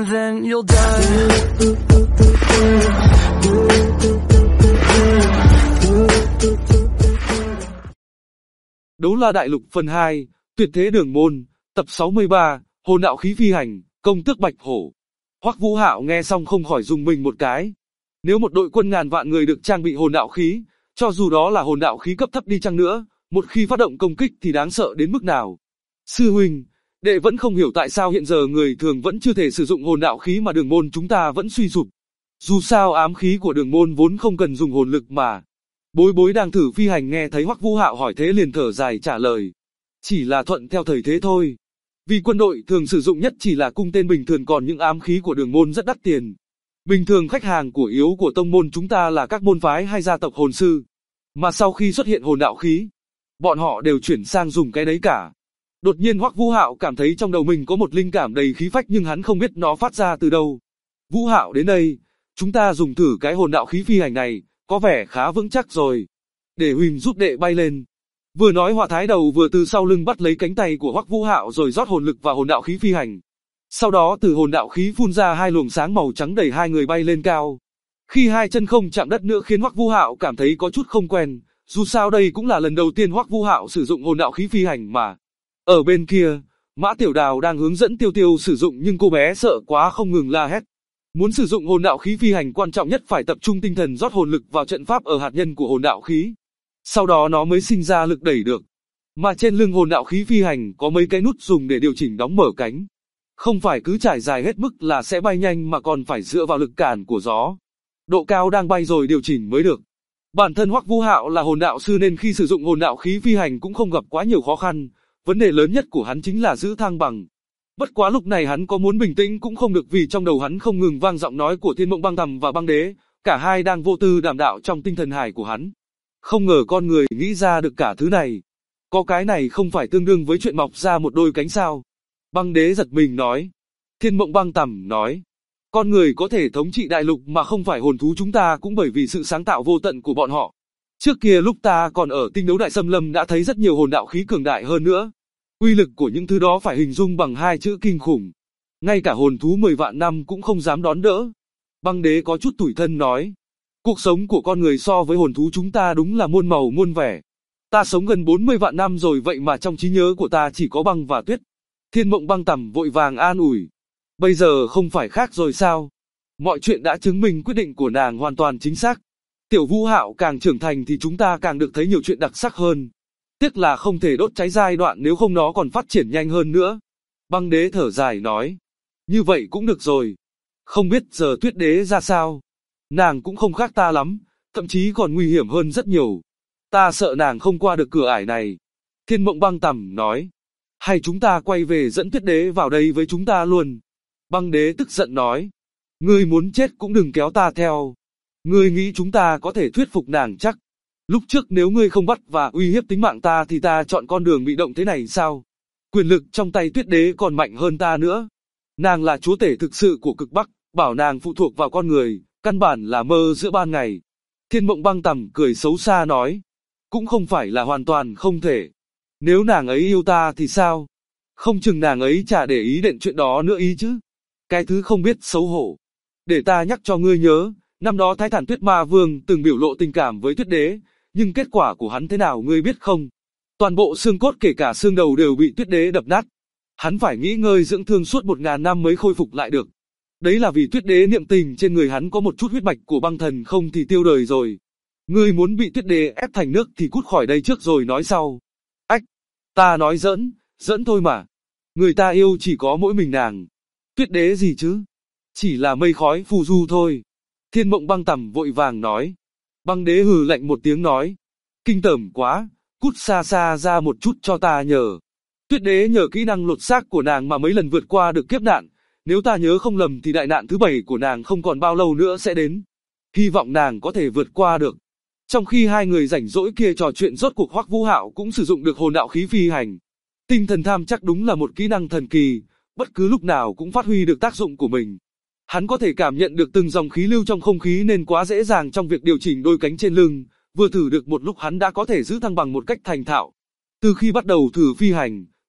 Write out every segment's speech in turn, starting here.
and then you'll die. Đấu La Đại Lục phần 2, Tuyệt Thế Đường Môn, tập 63, Hồn Đạo Khí Phi Hành, Công Tước Bạch Hổ. Hoắc Vũ Hạo nghe xong không khỏi rùng mình một cái. Nếu một đội quân ngàn vạn người được trang bị hồn đạo khí, cho dù đó là hồn đạo khí cấp thấp đi chăng nữa, một khi phát động công kích thì đáng sợ đến mức nào. Sư huynh, đệ vẫn không hiểu tại sao hiện giờ người thường vẫn chưa thể sử dụng hồn đạo khí mà đường môn chúng ta vẫn suy sụp. Dù sao ám khí của đường môn vốn không cần dùng hồn lực mà. Bối Bối đang thử phi hành nghe thấy Hoắc Vũ Hạo hỏi thế liền thở dài trả lời. Chỉ là thuận theo thời thế thôi. Vì quân đội thường sử dụng nhất chỉ là cung tên bình thường, còn những ám khí của đường môn rất đắt tiền. Bình thường khách hàng của yếu của tông môn chúng ta là các môn phái hay gia tộc hồn sư. Mà sau khi xuất hiện hồn đạo khí, bọn họ đều chuyển sang dùng cái đấy cả. Đột nhiên Hoắc Vũ Hạo cảm thấy trong đầu mình có một linh cảm đầy khí phách nhưng hắn không biết nó phát ra từ đâu. Vũ Hạo đến đây, chúng ta dùng thử cái hồn đạo khí phi hành này, có vẻ khá vững chắc rồi. Để Huỳnh giúp đệ bay lên. Vừa nói Hỏa Thái Đầu vừa từ sau lưng bắt lấy cánh tay của Hoắc Vũ Hạo rồi rót hồn lực vào hồn đạo khí phi hành. Sau đó từ hồn đạo khí phun ra hai luồng sáng màu trắng đẩy hai người bay lên cao. Khi hai chân không chạm đất nữa khiến Hoắc Vũ Hạo cảm thấy có chút không quen, dù sao đây cũng là lần đầu tiên Hoắc Vũ Hạo sử dụng hồn đạo khí phi hành mà. Ở bên kia, Mã Tiểu Đào đang hướng dẫn Tiêu Tiêu sử dụng nhưng cô bé sợ quá không ngừng la hét. Muốn sử dụng hồn đạo khí phi hành quan trọng nhất phải tập trung tinh thần rót hồn lực vào trận pháp ở hạt nhân của hồn đạo khí. Sau đó nó mới sinh ra lực đẩy được. Mà trên lưng hồn đạo khí phi hành có mấy cái nút dùng để điều chỉnh đóng mở cánh. Không phải cứ trải dài hết mức là sẽ bay nhanh mà còn phải dựa vào lực cản của gió. Độ cao đang bay rồi điều chỉnh mới được. Bản thân Hoắc Vũ Hạo là hồn đạo sư nên khi sử dụng hồn đạo khí phi hành cũng không gặp quá nhiều khó khăn. Vấn đề lớn nhất của hắn chính là giữ thăng bằng. Bất quá lúc này hắn có muốn bình tĩnh cũng không được vì trong đầu hắn không ngừng vang giọng nói của Thiên Mộng Băng Tầm và Băng Đế, cả hai đang vô tư đàm đạo trong tinh thần hải của hắn. Không ngờ con người nghĩ ra được cả thứ này. Có cái này không phải tương đương với chuyện mọc ra một đôi cánh sao? Băng Đế giật mình nói. Thiên Mộng Băng Tầm nói. Con người có thể thống trị đại lục mà không phải hồn thú chúng ta cũng bởi vì sự sáng tạo vô tận của bọn họ. Trước kia lúc ta còn ở tinh đấu đại xâm lâm đã thấy rất nhiều hồn đạo khí cường đại hơn nữa. Uy lực của những thứ đó phải hình dung bằng hai chữ kinh khủng. Ngay cả hồn thú 10 vạn năm cũng không dám đón đỡ. Băng Đế có chút tủi thân nói. Cuộc sống của con người so với hồn thú chúng ta đúng là muôn màu muôn vẻ. Ta sống gần 40 vạn năm rồi vậy mà trong trí nhớ của ta chỉ có băng và tuyết. Thiên Mộng Băng Tầm vội vàng an ủi. Bây giờ không phải khác rồi sao? Mọi chuyện đã chứng minh quyết định của nàng hoàn toàn chính xác. Tiểu Vũ Hạo càng trưởng thành thì chúng ta càng được thấy nhiều chuyện đặc sắc hơn. Tiếc là không thể đốt cháy giai đoạn nếu không nó còn phát triển nhanh hơn nữa. Băng Đế thở dài nói. Như vậy cũng được rồi. Không biết giờ Tuyết Đế ra sao? Nàng cũng không khác ta lắm, thậm chí còn nguy hiểm hơn rất nhiều. Ta sợ nàng không qua được cửa ải này. Thiên Mộng Băng Tầm nói. Hay chúng ta quay về dẫn Tuyết Đế vào đây với chúng ta luôn. Băng Đế tức giận nói. Ngươi muốn chết cũng đừng kéo ta theo. Ngươi nghĩ chúng ta có thể thuyết phục nàng chắc? Lúc trước nếu ngươi không bắt và uy hiếp tính mạng ta thì ta chọn con đường bị động thế này sao? Quyền lực trong tay Tuyết Đế còn mạnh hơn ta nữa. Nàng là chúa tể thực sự của cực Bắc, bảo nàng phụ thuộc vào con người, căn bản là mơ giữa ban ngày. Thiên Mộng Băng Tầm cười xấu xa nói. Cũng không phải là hoàn toàn không thể. Nếu nàng ấy yêu ta thì sao? Không chừng nàng ấy chả để ý đến chuyện đó nữa ý chứ. Cái thứ không biết xấu hổ. Để ta nhắc cho ngươi nhớ, năm đó Thái Thản Tuyết Ma Vương từng biểu lộ tình cảm với Tuyết Đế, nhưng kết quả của hắn thế nào ngươi biết không? Toàn bộ xương cốt kể cả xương đầu đều bị Tuyết Đế đập nát. Hắn phải nghỉ ngơi dưỡng thương suốt 1000 năm mới khôi phục lại được. Đấy là vì Tuyết Đế niệm tình trên người hắn có một chút huyết mạch của băng thần không thì tiêu đời rồi. Ngươi muốn bị Tuyết Đế ép thành nước thì cút khỏi đây trước rồi nói sau. Ách, ta nói giỡn thôi mà. Người ta yêu chỉ có mỗi mình nàng. Tuyết Đế gì chứ? Chỉ là mây khói phù du thôi. Thiên Mộng Băng Tầm vội vàng nói. Băng Đế hừ lạnh một tiếng nói. Kinh tởm quá, cút xa xa ra một chút cho ta nhờ. Tuyết Đế nhờ kỹ năng lột xác của nàng mà mấy lần vượt qua được kiếp nạn. Nếu ta nhớ không lầm thì đại nạn thứ 7 của nàng không còn bao lâu nữa sẽ đến. Hy vọng nàng có thể vượt qua được. Trong khi hai người rảnh rỗi kia trò chuyện rốt cuộc Hoắc Vũ Hạo cũng sử dụng được hồn đạo khí phi hành. Tinh thần tham chắc đúng là một kỹ năng thần kỳ, bất cứ lúc nào cũng phát huy được tác dụng của mình. Hắn có thể cảm nhận được từng dòng khí lưu trong không khí nên quá dễ dàng trong việc điều chỉnh đôi cánh trên lưng, vừa thử được một lúc hắn đã có thể giữ thăng bằng một cách thành thạo. Từ khi bắt đầu thử phi hành,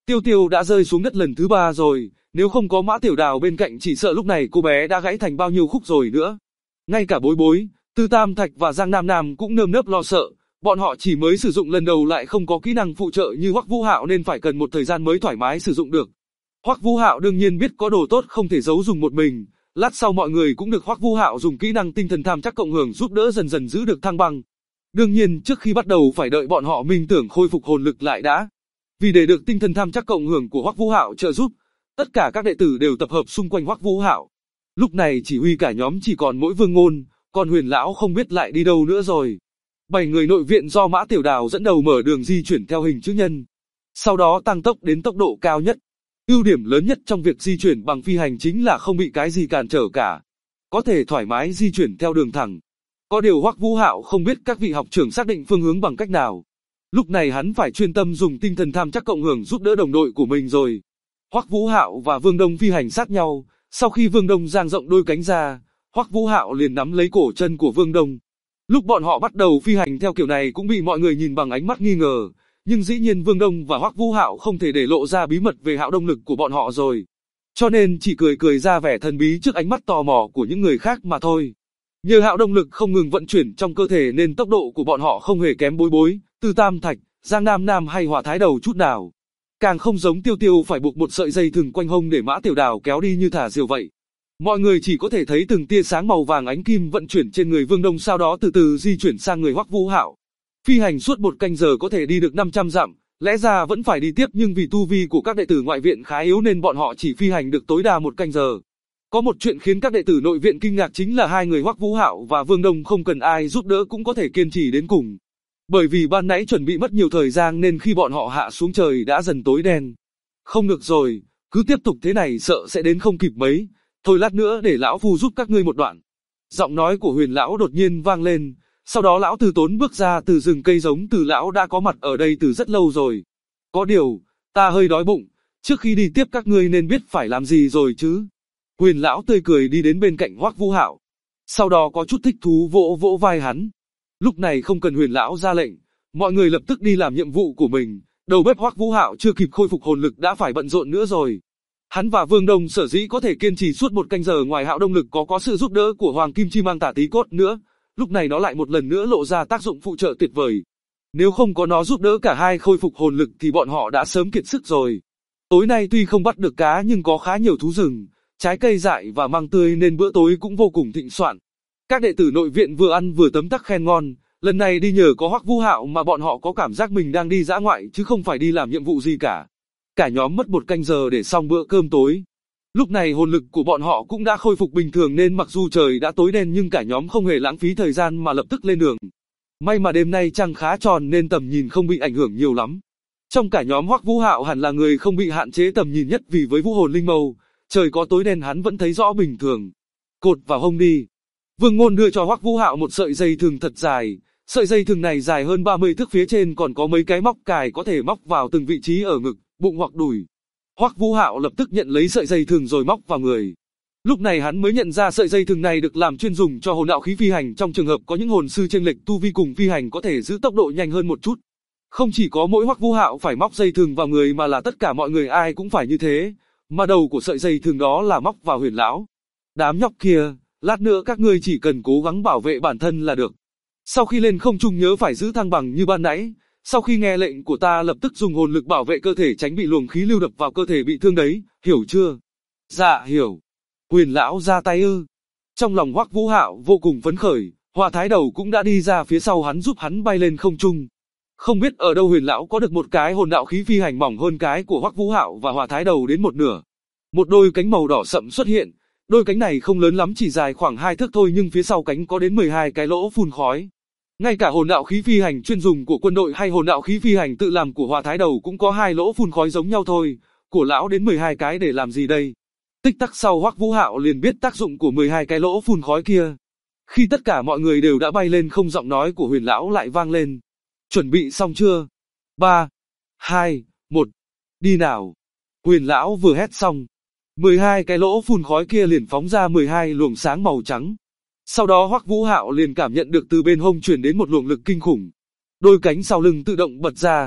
Tiêu Tiêu đã rơi xuống đất lần thứ 3 rồi, nếu không có Mã Tiểu Đào bên cạnh chỉ sợ lúc này cô bé đã gãy thành bao nhiêu khúc rồi nữa. Ngay cả Bối Bối, Tư Tam Thạch và Giang Nam Nam cũng nơm nớp lo sợ, bọn họ chỉ mới sử dụng lần đầu lại không có kỹ năng phụ trợ như Hoắc Vũ Hạo nên phải cần một thời gian mới thoải mái sử dụng được. Hoắc Vũ Hạo đương nhiên biết có đồ tốt không thể giấu dùng một mình, lát sau mọi người cũng được Hoắc Vũ Hạo dùng kỹ năng tinh thần tham chắc cộng hưởng giúp đỡ dần dần giữ được thăng bằng. Đương nhiên trước khi bắt đầu phải đợi bọn họ minh tưởng khôi phục hồn lực lại đã. Vì để được tinh thần tham chắc cộng hưởng của Hoắc Vũ Hạo trợ giúp, tất cả các đệ tử đều tập hợp xung quanh Hoắc Vũ Hạo. Lúc này chỉ huy cả nhóm chỉ còn mỗi Vương Ngôn, còn Huyền lão không biết lại đi đâu nữa rồi. 7 người nội viện do Mã Tiểu Đào dẫn đầu mở đường di chuyển theo hình chữ nhân. Sau đó tăng tốc đến tốc độ cao nhất. Ưu điểm lớn nhất trong việc di chuyển bằng phi hành chính là không bị cái gì cản trở cả. Có thể thoải mái di chuyển theo đường thẳng. Có điều Hoắc Vũ Hạo không biết các vị học trưởng xác định phương hướng bằng cách nào. Lúc này hắn phải chuyên tâm dùng tinh thần tham chắc cộng hưởng giúp đỡ đồng đội của mình rồi. Hoắc Vũ Hạo và Vương Đông phi hành sát nhau, sau khi Vương Đông dang rộng đôi cánh ra, Hoắc Vũ Hạo liền nắm lấy cổ chân của Vương Đông. Lúc bọn họ bắt đầu phi hành theo kiểu này cũng bị mọi người nhìn bằng ánh mắt nghi ngờ, nhưng dĩ nhiên Vương Đông và Hoắc Vũ Hạo không thể để lộ ra bí mật về Hạo Đông lực của bọn họ rồi. Cho nên chỉ cười cười ra vẻ thần bí trước ánh mắt tò mò của những người khác mà thôi. Nhờ Hạo Đông lực không ngừng vận chuyển trong cơ thể nên tốc độ của bọn họ không hề kém Bối Bối, Tư Tam Thạch, Giang Nam Nam hay Hỏa Thái Đầu chút nào. Càng không giống Tiêu Tiêu phải buộc một sợi dây thừng quanh hông để Mã Tiểu Đào kéo đi như thả diều vậy. Mọi người chỉ có thể thấy từng tia sáng màu vàng ánh kim vận chuyển trên người Vương Đông sau đó từ từ di chuyển sang người Hoắc Vũ Hạo. Phi hành suốt 1 canh giờ có thể đi được 500 dặm, lẽ ra vẫn phải đi tiếp nhưng vì tu vi của các đệ tử ngoại viện khá yếu nên bọn họ chỉ phi hành được tối đa 1 canh giờ. Có một chuyện khiến các đệ tử nội viện kinh ngạc chính là hai người Hoắc Vũ Hạo và Vương Đông không cần ai giúp đỡ cũng có thể kiên trì đến cùng. Bởi vì ban nãy chuẩn bị mất nhiều thời gian nên khi bọn họ hạ xuống trời đã dần tối đen. Không được rồi, cứ tiếp tục thế này sợ sẽ đến không kịp mấy. Thôi lát nữa để lão phu giúp các ngươi một đoạn. Giọng nói của Huyền lão đột nhiên vang lên, sau đó lão Từ Tốn bước ra từ rừng cây giống từ lão đã có mặt ở đây từ rất lâu rồi. Có điều, ta hơi đói bụng, trước khi đi tiếp các ngươi nên biết phải làm gì rồi chứ. Huyền lão tươi cười đi đến bên cạnh Hoắc Vũ Hạo. Sau đó có chút thích thú vỗ vỗ vai hắn. Lúc này không cần Huyền lão ra lệnh, mọi người lập tức đi làm nhiệm vụ của mình. Đầu bếp Hoắc Vũ Hạo chưa kịp khôi phục hồn lực đã phải bận rộn nữa rồi. Hắn và Vương Đông sở dĩ có thể kiên trì suốt 1 canh giờ ngoài Hạo Đông lực có sự giúp đỡ của Hoàng Kim Chi Mang Tả Tí Cốt nữa, lúc này nó lại một lần nữa lộ ra tác dụng phụ trợ tuyệt vời. Nếu không có nó giúp đỡ cả hai khôi phục hồn lực thì bọn họ đã sớm kiệt sức rồi. Tối nay tuy không bắt được cá nhưng có khá nhiều thú rừng, trái cây dại và măng tươi nên bữa tối cũng vô cùng thịnh soạn. Các đệ tử nội viện vừa ăn vừa tấm tắc khen ngon, lần này đi nhờ có Hoắc Vũ Hạo mà bọn họ có cảm giác mình đang đi dã ngoại chứ không phải đi làm nhiệm vụ gì cả. Cả nhóm mất 1 canh giờ để xong bữa cơm tối. Lúc này hồn lực của bọn họ cũng đã khôi phục bình thường nên mặc dù trời đã tối đen nhưng cả nhóm không hề lãng phí thời gian mà lập tức lên đường. May mà đêm nay trăng khá tròn nên tầm nhìn không bị ảnh hưởng nhiều lắm. Trong cả nhóm Hoắc Vũ Hạo hẳn là người không bị hạn chế tầm nhìn nhất vì với vũ hồn linh mâu, trời có tối đen hắn vẫn thấy rõ bình thường. Cột vào hông đi. Vương Ngôn đưa cho Hoắc Vũ Hạo một sợi dây thừng thật dài. Sợi dây thừng này dài hơn 30 thước, phía trên còn có mấy cái móc cài có thể móc vào từng vị trí ở ngực, bụng hoặc đùi. Hoắc Vũ Hạo lập tức nhận lấy sợi dây thừng rồi móc vào người. Lúc này hắn mới nhận ra sợi dây thừng này được làm chuyên dùng cho hồn đạo khí phi hành trong trường hợp có những hồn sư chênh lệch tu vi cùng phi hành có thể giữ tốc độ nhanh hơn một chút. Không chỉ có mỗi Hoắc Vũ Hạo phải móc dây thừng vào người mà là tất cả mọi người ai cũng phải như thế, mà đầu của sợi dây thừng đó là móc vào Huyền lão. Đám nhóc kia, lát nữa các ngươi chỉ cần cố gắng bảo vệ bản thân là được. Sau khi lên không trung nhớ phải giữ thăng bằng như ban nãy. Sau khi nghe lệnh của ta lập tức dùng hồn lực bảo vệ cơ thể tránh bị luồng khí lưu đập vào cơ thể bị thương đấy, hiểu chưa? Dạ hiểu. Huyền lão ra tay ư? Trong lòng Hoắc Vũ Hạo vô cùng phấn khởi, Hỏa Thái Đầu cũng đã đi ra phía sau hắn giúp hắn bay lên không trung. Không biết ở đâu Huyền lão có được một cái hồn đạo khí phi hành mỏng hơn cái của Hoắc Vũ Hạo và Hỏa Thái Đầu đến một nửa. Một đôi cánh màu đỏ sậm xuất hiện, đôi cánh này không lớn lắm chỉ dài khoảng 2 thước thôi nhưng phía sau cánh có đến 12 cái lỗ phun khói. Ngay cả hồn đạo khí phi hành chuyên dùng của quân đội hay hồn đạo khí phi hành tự làm của Hỏa Thái Đầu cũng có 2 lỗ phun khói giống nhau thôi, của lão đến 12 cái để làm gì đây? Tích tắc sau Hoắc Vũ Hạo liền biết tác dụng của 12 cái lỗ phun khói kia. Khi tất cả mọi người đều đã bay lên không, giọng nói của Huyền lão lại vang lên. Chuẩn bị xong chưa? 3, 2, 1, đi nào. Huyền lão vừa hét xong, 12 cái lỗ phun khói kia liền phóng ra 12 luồng sáng màu trắng. Sau đó Hoắc Vũ Hạo liền cảm nhận được từ bên hông truyền đến một luồng lực kinh khủng. Đôi cánh sau lưng tự động bật ra.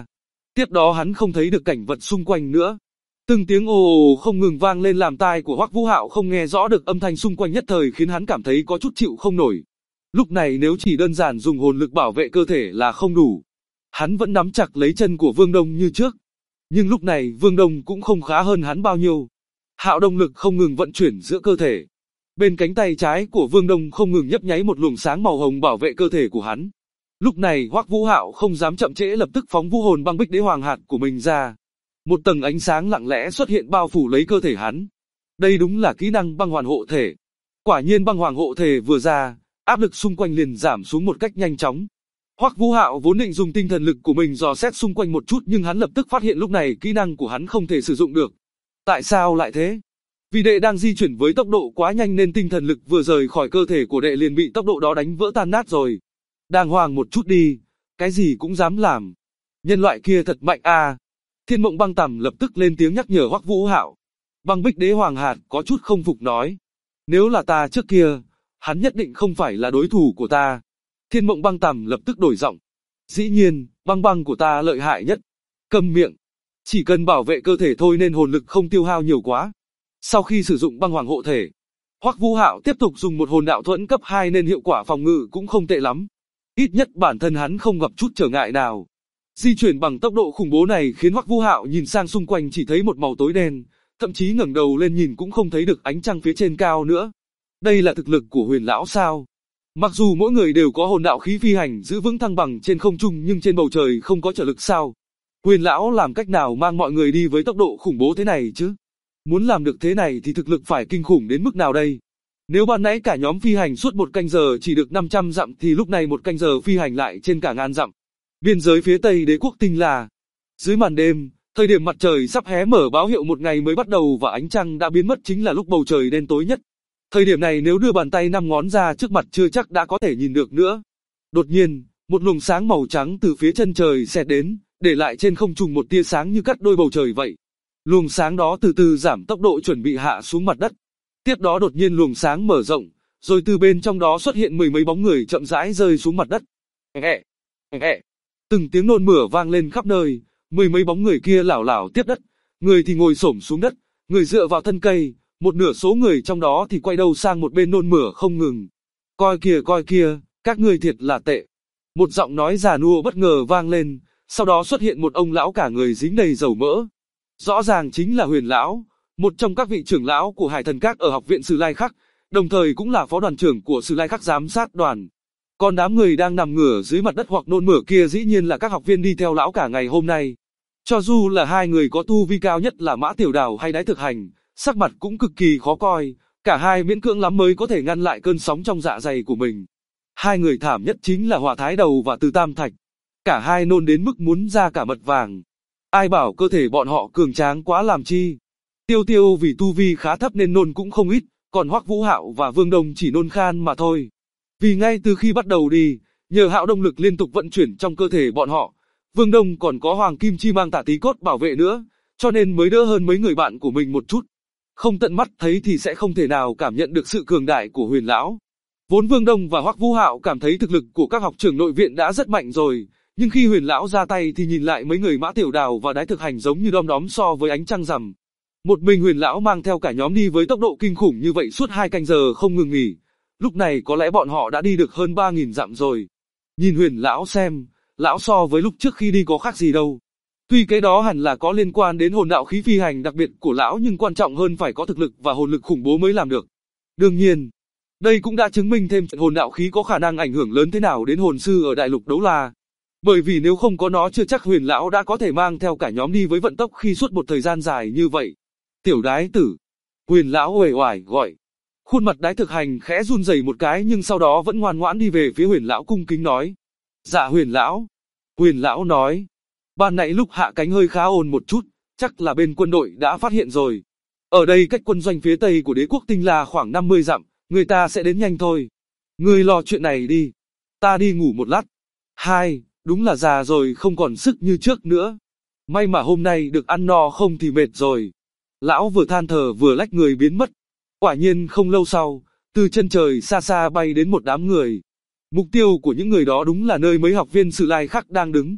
Tiếp đó hắn không thấy được cảnh vật xung quanh nữa. Từng tiếng ồ ồ không ngừng vang lên làm tai của Hoắc Vũ Hạo không nghe rõ được âm thanh xung quanh, nhất thời khiến hắn cảm thấy có chút chịu không nổi. Lúc này nếu chỉ đơn giản dùng hồn lực bảo vệ cơ thể là không đủ. Hắn vẫn nắm chặt lấy chân của Vương Đông như trước. Nhưng lúc này Vương Đông cũng không khá hơn hắn bao nhiêu. Hạo động lực không ngừng vận chuyển giữa cơ thể. Bên cánh tay trái của Vương Đông không ngừng nhấp nháy một luồng sáng màu hồng bảo vệ cơ thể của hắn. Lúc này Hoắc Vũ Hạo không dám chậm trễ, lập tức phóng vũ hồn băng bích đế hoàng hạt của mình ra. Một tầng ánh sáng lặng lẽ xuất hiện bao phủ lấy cơ thể hắn. Đây đúng là kỹ năng băng hoàn hộ thể. Quả nhiên băng hoàng hộ thể vừa ra, áp lực xung quanh liền giảm xuống một cách nhanh chóng. Hoắc Vũ Hạo vốn định dùng tinh thần lực của mình dò xét xung quanh một chút, nhưng hắn lập tức phát hiện lúc này kỹ năng của hắn không thể sử dụng được. Tại sao lại thế? Vì đệ đang di chuyển với tốc độ quá nhanh nên tinh thần lực vừa rời khỏi cơ thể của đệ liền bị tốc độ đó đánh vỡ tan nát rồi. Đàng hoàng một chút đi, cái gì cũng dám làm. Nhân loại kia thật mạnh à. Thiên Mộng Băng Tằm lập tức lên tiếng nhắc nhở Hoắc Vũ Hạo. Băng Bích Đế Hoàng Hạt có chút không phục nói. Nếu là ta trước kia, hắn nhất định không phải là đối thủ của ta. Thiên Mộng Băng Tằm lập tức đổi giọng. Dĩ nhiên, băng băng của ta lợi hại nhất. Câm miệng. Chỉ cần bảo vệ cơ thể thôi nên hồn lực không tiêu hao nhiều quá. Sau khi sử dụng băng hoàng hộ thể, Hoắc Vũ Hạo tiếp tục dùng một hồn đạo thuẫn cấp 2 nên hiệu quả phòng ngự cũng không tệ lắm. Ít nhất bản thân hắn không gặp chút trở ngại nào. Di chuyển bằng tốc độ khủng bố này khiến Hoắc Vũ Hạo nhìn sang xung quanh chỉ thấy một màu tối đen, thậm chí ngẩng đầu lên nhìn cũng không thấy được ánh trăng phía trên cao nữa. Đây là thực lực của Huyền lão sao? Mặc dù mỗi người đều có hồn đạo khí phi hành giữ vững thăng bằng trên không trung, nhưng trên bầu trời không có trở lực sao? Huyền lão làm cách nào mang mọi người đi với tốc độ khủng bố thế này chứ? Muốn làm được thế này thì thực lực phải kinh khủng đến mức nào đây? Nếu ban nãy cả nhóm phi hành suốt một canh giờ chỉ được 500 dặm thì lúc này một canh giờ phi hành lại trên cả ngàn dặm. Biên giới phía tây đế quốc Tinh La. Dưới màn đêm, thời điểm mặt trời sắp hé mở báo hiệu một ngày mới bắt đầu và ánh trăng đã biến mất chính là lúc bầu trời đen tối nhất. Thời điểm này nếu đưa bàn tay 5 ngón ra trước mặt chưa chắc đã có thể nhìn được nữa. Đột nhiên, một luồng sáng màu trắng từ phía chân trời xẹt đến, để lại trên không trung một tia sáng như cắt đôi bầu trời vậy. Luồng sáng đó từ từ giảm tốc độ chuẩn bị hạ xuống mặt đất. Tiếp đó đột nhiên luồng sáng mở rộng, rồi từ bên trong đó xuất hiện mười mấy bóng người chậm rãi rơi xuống mặt đất. Từng tiếng nôn mửa vang lên khắp nơi, mười mấy bóng người kia lảo đảo tiếp đất, người thì ngồi xổm xuống đất, người dựa vào thân cây, một nửa số người trong đó thì quay đầu sang một bên nôn mửa không ngừng. Coi kìa, các ngươi thiệt là tệ. Một giọng nói già nua bất ngờ vang lên, sau đó xuất hiện một ông lão cả người dính đầy dầu mỡ. Rõ ràng chính là Huyền lão, một trong các vị trưởng lão của Hải Thần Các ở học viện Sử Lai Khắc, đồng thời cũng là phó đoàn trưởng của Sử Lai Khắc giám sát đoàn. Còn đám người đang nằm ngửa dưới mặt đất hoặc nôn mửa kia dĩ nhiên là các học viên đi theo lão cả ngày hôm nay. Cho dù là hai người có tu vi cao nhất là Mã Tiểu Đào hay Đái Thực Hành, sắc mặt cũng cực kỳ khó coi, cả hai miễn cưỡng lắm mới có thể ngăn lại cơn sóng trong dạ dày của mình. Hai người thảm nhất chính là Hỏa Thái Đầu và Từ Tam Thạch. Cả hai nôn đến mức muốn ra cả mật vàng. Ai bảo cơ thể bọn họ cường tráng quá làm chi. Tiêu vì tu vi khá thấp nên nôn cũng không ít, còn Hoắc Vũ Hạo và Vương Đông chỉ nôn khan mà thôi. Vì ngay từ khi bắt đầu đi, nhờ hạo động lực liên tục vận chuyển trong cơ thể bọn họ, Vương Đông còn có Hoàng Kim Chi Mang Tả Tí Cốt bảo vệ nữa, cho nên mới đỡ hơn mấy người bạn của mình một chút. Không tận mắt thấy thì sẽ không thể nào cảm nhận được sự cường đại của Huyền lão. Vốn Vương Đông và Hoắc Vũ Hạo cảm thấy thực lực của các học trưởng nội viện đã rất mạnh rồi, nhưng khi Huyền lão ra tay thì nhìn lại mấy người Mã Tiểu Đào và Đái Thực Hành giống như đom đóm so với ánh trăng rằm. Một mình Huyền lão mang theo cả nhóm đi với tốc độ kinh khủng như vậy suốt 2 canh giờ không ngừng nghỉ. Lúc này có lẽ bọn họ đã đi được hơn 3.000 dặm rồi. Nhìn Huyền lão xem, lão so với lúc trước khi đi có khác gì đâu. Tuy cái đó hẳn là có liên quan đến hồn đạo khí phi hành đặc biệt của lão, nhưng quan trọng hơn phải có thực lực và hồn lực khủng bố mới làm được. Đương nhiên, đây cũng đã chứng minh thêm hồn đạo khí có khả năng ảnh hưởng lớn thế nào đến hồn sư ở đại lục Đấu La. Bởi vì nếu không có nó chưa chắc Huyền lão đã có thể mang theo cả nhóm đi với vận tốc khi suốt một thời gian dài như vậy. Tiểu Đái tử, Huyền lão uể oải gọi. Khuôn mặt Đái Thực Hành khẽ run rẩy một cái nhưng sau đó vẫn ngoan ngoãn đi về phía Huyền lão cung kính nói. Dạ Huyền lão. Huyền lão nói. Ban nãy lúc hạ cánh hơi khá ồn một chút, chắc là bên quân đội đã phát hiện rồi. Ở đây cách quân doanh phía tây của đế quốc Tinh La khoảng 50 dặm, người ta sẽ đến nhanh thôi. Ngươi lo chuyện này đi. Ta đi ngủ một lát. Hai, đúng là già rồi không còn sức như trước nữa. May mà hôm nay được ăn no không thì mệt rồi. Lão vừa than thở vừa lách người biến mất. Quả nhiên không lâu sau, từ chân trời xa xa bay đến một đám người. Mục tiêu của những người đó đúng là nơi mấy học viên Sử Lai Khắc đang đứng.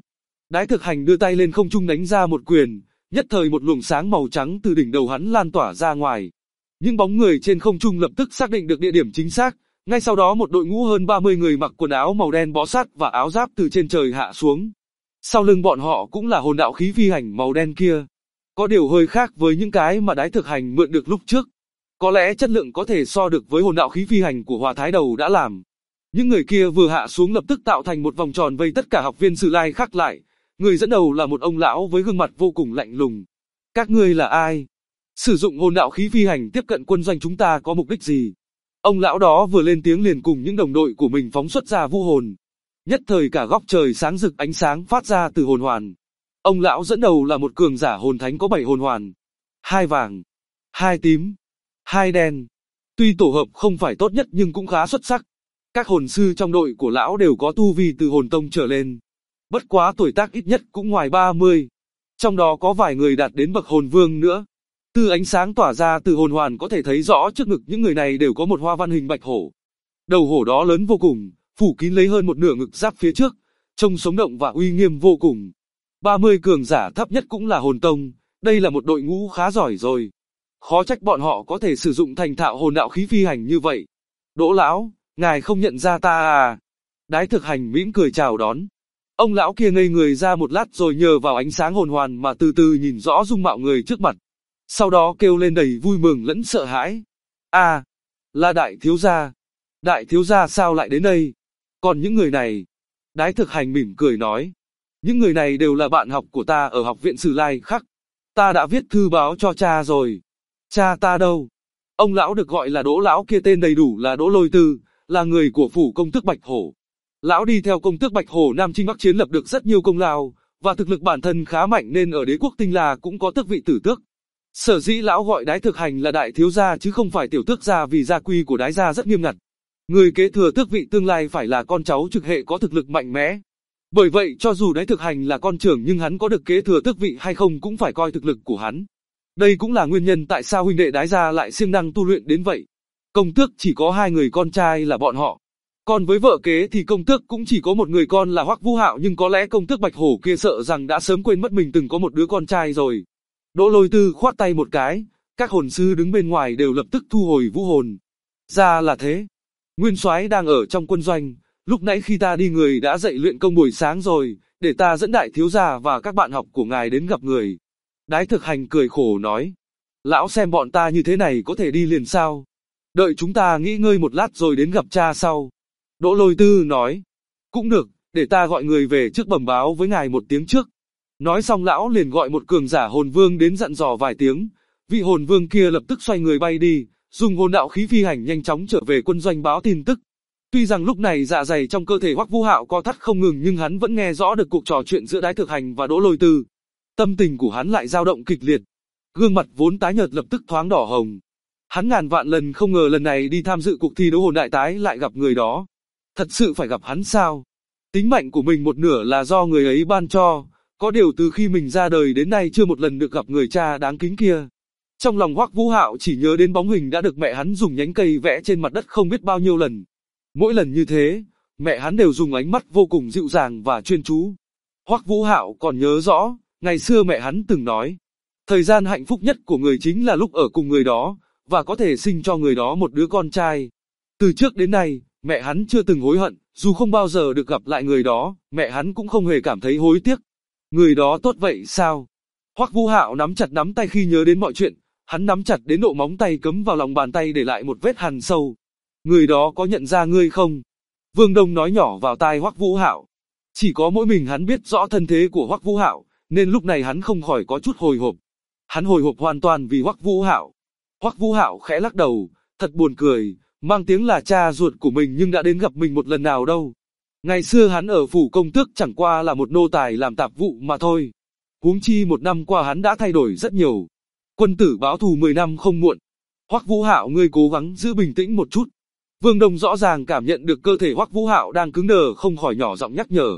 Đái Thực Hành đưa tay lên không trung đánh ra một quyền, nhất thời một luồng sáng màu trắng từ đỉnh đầu hắn lan tỏa ra ngoài. Những bóng người trên không trung lập tức xác định được địa điểm chính xác, ngay sau đó một đội ngũ hơn 30 người mặc quần áo màu đen bó sát và áo giáp từ trên trời hạ xuống. Sau lưng bọn họ cũng là hồn đạo khí phi hành màu đen kia. Có điều hơi khác với những cái mà Đái Thực Hành mượn được lúc trước. Có lẽ chất lượng có thể so được với hồn đạo khí phi hành của Hòa Thái Đầu đã làm. Những người kia vừa hạ xuống lập tức tạo thành một vòng tròn vây tất cả học viên Sử Lai Khắc lại. Người dẫn đầu là một ông lão với gương mặt vô cùng lạnh lùng. Các ngươi là ai? Sử dụng hồn đạo khí phi hành tiếp cận quân doanh chúng ta có mục đích gì? Ông lão đó vừa lên tiếng liền cùng những đồng đội của mình phóng xuất ra vũ hồn. Nhất thời cả góc trời sáng rực ánh sáng phát ra từ hồn hoàn. Ông lão dẫn đầu là một cường giả hồn thánh có 7 hồn hoàn. 2 vàng, 2 tím, 2 đen. Tuy tổ hợp không phải tốt nhất nhưng cũng khá xuất sắc. Các hồn sư trong đội của lão đều có tu vi từ hồn tông trở lên. Bất quá tuổi tác ít nhất cũng ngoài 30. Trong đó có vài người đạt đến bậc hồn vương nữa. Từ ánh sáng tỏa ra từ hồn hoàn có thể thấy rõ trước ngực những người này đều có một hoa văn hình bạch hổ. Đầu hổ đó lớn vô cùng, phủ kín lấy hơn một nửa ngực giáp phía trước, trông sống động và uy nghiêm vô cùng. 30 cường giả thấp nhất cũng là hồn tông, đây là một đội ngũ khá giỏi rồi. Khó trách bọn họ có thể sử dụng thành thạo hồn đạo khí phi hành như vậy. Đỗ lão, ngài không nhận ra ta à? Đái Thực Hành mỉm cười chào đón. Ông lão kia ngây người ra một lát rồi nhờ vào ánh sáng hồn hoàn mà từ từ nhìn rõ dung mạo người trước mặt. Sau đó kêu lên đầy vui mừng lẫn sợ hãi. À, là đại thiếu gia. Đại thiếu gia sao lại đến đây? Còn những người này? Đái Thực Hành mỉm cười nói. Những người này đều là bạn học của ta ở học viện Sử Lai Khắc. Ta đã viết thư báo cho cha rồi. Cha ta đâu? Ông lão được gọi là Đỗ lão kia tên đầy đủ là Đỗ Lôi Tư, là người của phủ công tước Bạch Hổ. Lão đi theo công tước Bạch Hổ Nam chinh Bắc chiến lập được rất nhiều công lao, và thực lực bản thân khá mạnh nên ở đế quốc Tinh La cũng có tước vị tử tước. Sở dĩ lão gọi Đái Thực Hành là đại thiếu gia chứ không phải tiểu tước gia vì gia quy của Đái gia rất nghiêm ngặt. Người kế thừa tước vị tương lai phải là con cháu trực hệ có thực lực mạnh mẽ. Bởi vậy cho dù Đái Thực Hành là con trưởng nhưng hắn có được kế thừa tước vị hay không cũng phải coi thực lực của hắn. Đây cũng là nguyên nhân tại sao huynh đệ Đái gia lại siêng năng tu luyện đến vậy. Công tước chỉ có 2 người con trai là bọn họ. Còn với vợ kế thì công tước cũng chỉ có một người con là Hoắc Vũ Hạo nhưng có lẽ công tước Bạch Hổ kia sợ rằng đã sớm quên mất mình từng có một đứa con trai rồi. Đỗ Lôi Tư khoát tay một cái, các hồn sư đứng bên ngoài đều lập tức thu hồi vũ hồn. Ra là thế. Nguyên soái đang ở trong quân doanh, lúc nãy khi ta đi người đã dạy luyện công buổi sáng rồi, để ta dẫn đại thiếu gia và các bạn học của ngài đến gặp người. Đái Thực Hành cười khổ nói. Lão xem bọn ta như thế này có thể đi liền sao? Đợi chúng ta nghỉ ngơi một lát rồi đến gặp cha sau. Đỗ Lôi Tư nói. Cũng được, để ta gọi người về trước bẩm báo với ngài một tiếng trước. Nói xong lão liền gọi một cường giả hồn vương đến dặn dò vài tiếng. Vị hồn vương kia lập tức xoay người bay đi, dùng hồn đạo khí phi hành nhanh chóng trở về quân doanh báo tin tức. Tuy rằng lúc này dạ dày trong cơ thể Hoắc Vũ Hạo co thắt không ngừng nhưng hắn vẫn nghe rõ được cuộc trò chuyện giữa Đái Thực Hành và Đỗ Lôi Tư. Tâm tình của hắn lại dao động kịch liệt. Gương mặt vốn tái nhợt lập tức thoáng đỏ hồng. Hắn ngàn vạn lần không ngờ lần này đi tham dự cuộc thi đấu hồn đại tái lại gặp người đó. Thật sự phải gặp hắn sao? Tính mạnh của mình một nửa là do người ấy ban cho, có điều từ khi mình ra đời đến nay chưa một lần được gặp người cha đáng kính kia. Trong lòng Hoắc Vũ Hạo chỉ nhớ đến bóng hình đã được mẹ hắn dùng nhánh cây vẽ trên mặt đất không biết bao nhiêu lần. Mỗi lần như thế, mẹ hắn đều dùng ánh mắt vô cùng dịu dàng và chuyên chú. Hoắc Vũ Hạo còn nhớ rõ, ngày xưa mẹ hắn từng nói, thời gian hạnh phúc nhất của người chính là lúc ở cùng người đó, và có thể sinh cho người đó một đứa con trai. Từ trước đến nay, mẹ hắn chưa từng hối hận, dù không bao giờ được gặp lại người đó, mẹ hắn cũng không hề cảm thấy hối tiếc. Người đó tốt vậy sao? Hoắc Vũ Hạo nắm chặt nắm tay khi nhớ đến mọi chuyện, hắn nắm chặt đến độ móng tay cấm vào lòng bàn tay để lại một vết hằn sâu. Người đó có nhận ra ngươi không? Vương Đông nói nhỏ vào tai Hoắc Vũ Hạo. Chỉ có mỗi mình hắn biết rõ thân thế của Hoắc Vũ Hạo, nên lúc này hắn không khỏi có chút hồi hộp. Hắn hồi hộp hoàn toàn vì Hoắc Vũ Hạo. Hoắc Vũ Hạo khẽ lắc đầu, thật buồn cười, mang tiếng là cha ruột của mình nhưng đã đến gặp mình một lần nào đâu. Ngày xưa hắn ở phủ công tước chẳng qua là một nô tài làm tạp vụ mà thôi. Huống chi một năm qua hắn đã thay đổi rất nhiều. Quân tử báo thù 10 năm không muộn. Hoắc Vũ Hạo ngươi cố gắng giữ bình tĩnh một chút. Vương Đông rõ ràng cảm nhận được cơ thể Hoắc Vũ Hạo đang cứng đờ không khỏi nhỏ giọng nhắc nhở.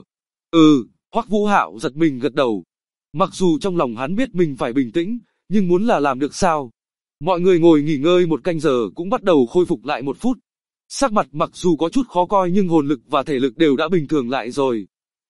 Hoắc Vũ Hạo giật mình gật đầu. Mặc dù trong lòng hắn biết mình phải bình tĩnh, nhưng muốn là làm được sao? Mọi người ngồi nghỉ ngơi một canh giờ cũng bắt đầu khôi phục lại một phút. Sắc mặt mặc dù có chút khó coi nhưng hồn lực và thể lực đều đã bình thường lại rồi.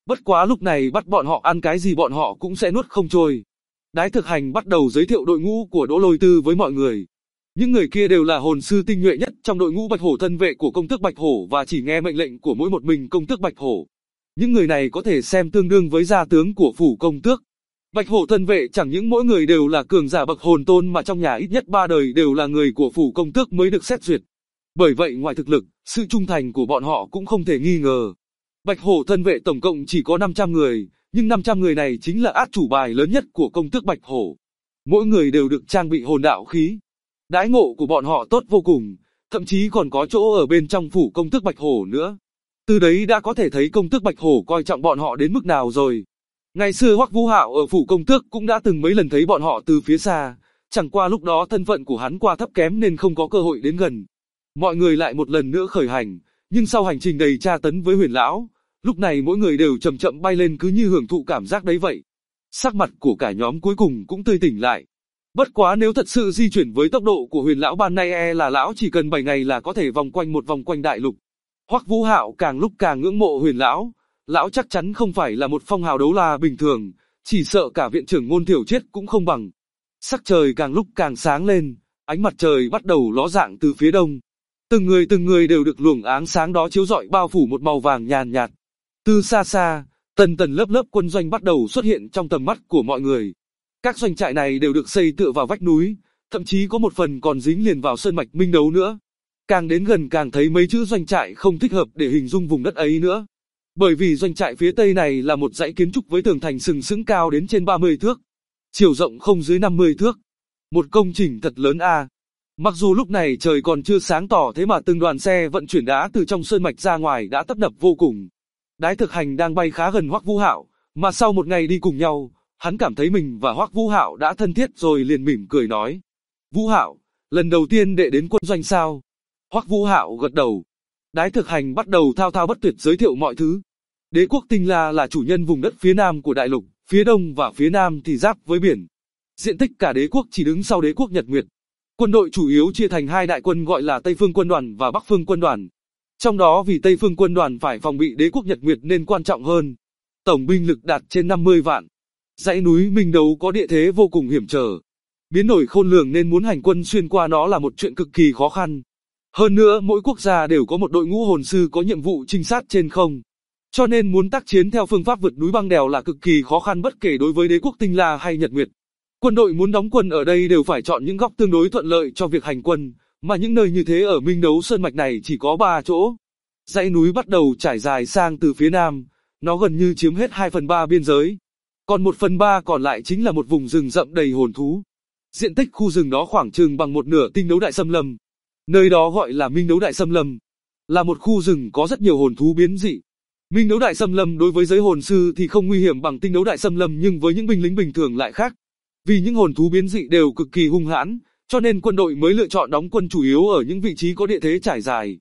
Bất quá lúc này bắt bọn họ ăn cái gì bọn họ cũng sẽ nuốt không trôi. Đái Thực Hành bắt đầu giới thiệu đội ngũ của Đỗ Lôi Tư với mọi người. Những người kia đều là hồn sư tinh nhuệ nhất trong đội ngũ Bạch Hổ thân vệ của công tước Bạch Hổ và chỉ nghe mệnh lệnh của mỗi một mình công tước Bạch Hổ. Những người này có thể xem tương đương với gia tướng của phủ công tước. Bạch Hổ thân vệ chẳng những mỗi người đều là cường giả bậc hồn tôn mà trong nhà ít nhất 3 đời đều là người của phủ công tước mới được xét duyệt. Bởi vậy ngoài thực lực, sự trung thành của bọn họ cũng không thể nghi ngờ. Bạch Hổ thân vệ tổng cộng chỉ có 500 người, nhưng 500 người này chính là át chủ bài lớn nhất của công tước Bạch Hổ. Mỗi người đều được trang bị hồn đạo khí. Đãi ngộ của bọn họ tốt vô cùng, thậm chí còn có chỗ ở bên trong phủ công tước Bạch Hổ nữa. Từ đấy đã có thể thấy công tước Bạch Hổ coi trọng bọn họ đến mức nào rồi. Ngày xưa Hoắc Vũ Hạo ở phủ công tước cũng đã từng mấy lần thấy bọn họ từ phía xa, chẳng qua lúc đó thân phận của hắn qua thấp kém nên không có cơ hội đến gần. Mọi người lại một lần nữa khởi hành, nhưng sau hành trình đầy tra tấn với Huyền lão, lúc này mỗi người đều chậm chậm bay lên cứ như hưởng thụ cảm giác đấy vậy. Sắc mặt của cả nhóm cuối cùng cũng tươi tỉnh lại. Bất quá nếu thật sự di chuyển với tốc độ của Huyền lão ban nay là lão chỉ cần 7 ngày là có thể vòng quanh một vòng quanh đại lục. Hoắc Vũ Hạo càng lúc càng ngưỡng mộ Huyền lão, lão chắc chắn không phải là một phong hào đấu la bình thường, chỉ sợ cả viện trưởng môn Thiểu chết cũng không bằng. Sắc trời càng lúc càng sáng lên, ánh mặt trời bắt đầu ló dạng từ phía đông. Từng người đều được luồng áng sáng đó chiếu rọi bao phủ một màu vàng nhàn nhạt. Từ xa xa, tầng tầng lớp lớp quân doanh bắt đầu xuất hiện trong tầm mắt của mọi người. Các doanh trại này đều được xây tựa vào vách núi, thậm chí có một phần còn dính liền vào sơn mạch Minh Đấu nữa. Càng đến gần càng thấy mấy chữ doanh trại không thích hợp để hình dung vùng đất ấy nữa. Bởi vì doanh trại phía tây này là một dãy kiến trúc với tường thành sừng sững cao đến trên 30 thước, chiều rộng không dưới 50 thước. Một công trình thật lớn a. Mặc dù lúc này trời còn chưa sáng tỏ thế mà từng đoàn xe vận chuyển đá từ trong sơn mạch ra ngoài đã tấp nập vô cùng. Đái Thực Hành đang bay khá gần Hoắc Vũ Hạo, mà sau một ngày đi cùng nhau, hắn cảm thấy mình và Hoắc Vũ Hạo đã thân thiết rồi liền mỉm cười nói: "Vũ Hạo, lần đầu tiên đệ đến quân doanh sao?" Hoắc Vũ Hạo gật đầu. Đái Thực Hành bắt đầu thao thao bất tuyệt giới thiệu mọi thứ. Đế quốc Tinh La là chủ nhân vùng đất phía nam của đại lục, phía đông và phía nam thì giáp với biển. Diện tích cả đế quốc chỉ đứng sau đế quốc Nhật Nguyệt. Quân đội chủ yếu chia thành hai đại quân gọi là Tây Phương quân đoàn và Bắc Phương quân đoàn. Trong đó vì Tây Phương quân đoàn phải phòng bị đế quốc Nhật Nguyệt nên quan trọng hơn. Tổng binh lực đạt trên 50 vạn. Dãy núi Minh Đấu có địa thế vô cùng hiểm trở. Biến đổi khôn lường nên muốn hành quân xuyên qua nó là một chuyện cực kỳ khó khăn. Hơn nữa mỗi quốc gia đều có một đội ngũ hồn sư có nhiệm vụ trinh sát trên không. Cho nên muốn tác chiến theo phương pháp vượt núi băng đèo là cực kỳ khó khăn bất kể đối với đế quốc Tinh La hay Nhật Nguyệt. Quân đội muốn đóng quân ở đây đều phải chọn những góc tương đối thuận lợi cho việc hành quân, mà những nơi như thế ở Minh Đấu Sơn Mạch này chỉ có 3 chỗ. Dãy núi bắt đầu trải dài sang từ phía nam, nó gần như chiếm hết 2/3 biên giới. Còn 1/3 còn lại chính là một vùng rừng rậm đầy hồn thú. Diện tích khu rừng đó khoảng chừng bằng một nửa Tinh Đấu Đại Xâm Lâm. Nơi đó gọi là Minh Đấu Đại Xâm Lâm, là một khu rừng có rất nhiều hồn thú biến dị. Minh Đấu Đại Xâm Lâm đối với giới hồn sư thì không nguy hiểm bằng Tinh Đấu Đại Xâm Lâm nhưng với những binh lính bình thường lại khác. Vì những hồn thú biến dị đều cực kỳ hung hãn, cho nên quân đội mới lựa chọn đóng quân chủ yếu ở những vị trí có địa thế trải dài.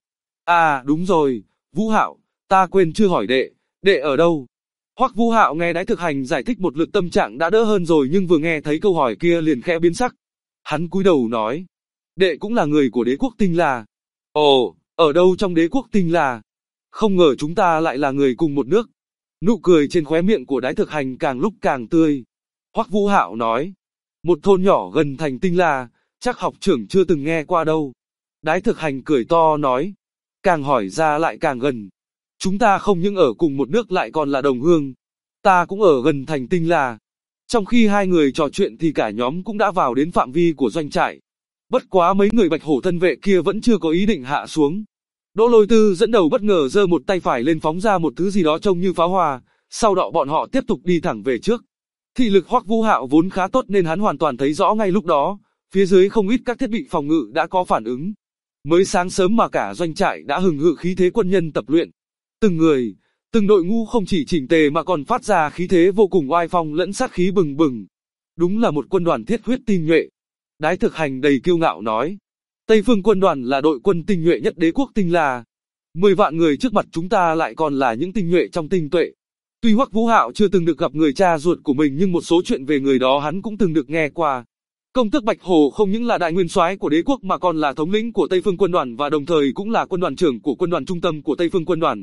À đúng rồi, Vũ Hạo, ta quên chưa hỏi đệ ở đâu? Hoắc Vũ Hạo nghe Đái Thực Hành giải thích một lượt tâm trạng đã đỡ hơn rồi nhưng vừa nghe thấy câu hỏi kia liền khẽ biến sắc. Hắn cúi đầu nói, đệ cũng là người của đế quốc Tinh La. Ồ, ở đâu trong đế quốc Tinh La? Không ngờ chúng ta lại là người cùng một nước. Nụ cười trên khóe miệng của Đái Thực Hành càng lúc càng tươi. Hoắc Vũ Hạo nói, một thôn nhỏ gần thành Tinh La, chắc học trưởng chưa từng nghe qua đâu. Đái Thực Hành cười to nói, càng hỏi ra lại càng gần. Chúng ta không những ở cùng một nước lại còn là đồng hương. Ta cũng ở gần thành Tinh La. Trong khi hai người trò chuyện thì cả nhóm cũng đã vào đến phạm vi của doanh trại. Bất quá mấy người Bạch Hổ thân vệ kia vẫn chưa có ý định hạ xuống. Đỗ Lôi Tư dẫn đầu bất ngờ giơ một tay phải lên phóng ra một thứ gì đó trông như pháo hoa, sau đó bọn họ tiếp tục đi thẳng về trước. Thị lực Hoắc Vũ Hạo vốn khá tốt nên hắn hoàn toàn thấy rõ ngay lúc đó, phía dưới không ít các thiết bị phòng ngự đã có phản ứng. Mới sáng sớm mà cả doanh trại đã hừng hực khí thế quân nhân tập luyện. Từng người, từng đội ngũ không chỉ chỉnh tề mà còn phát ra khí thế vô cùng oai phong lẫn sát khí bừng bừng. Đúng là một quân đoàn thiết huyết tinh nhuệ. Đái Thực Hành đầy kiêu ngạo nói, Tây Phương quân đoàn là đội quân tinh nhuệ nhất đế quốc Tinh La. 10 vạn người trước mặt chúng ta lại còn là những tinh nhuệ trong tinh tuệ. Tuy Hoắc Vũ Hạo chưa từng được gặp người cha ruột của mình nhưng một số chuyện về người đó hắn cũng từng được nghe qua. Công tước Bạch Hổ không những là đại nguyên soái của đế quốc mà còn là thống lĩnh của Tây Phương quân đoàn và đồng thời cũng là quân đoàn trưởng của quân đoàn trung tâm của Tây Phương quân đoàn.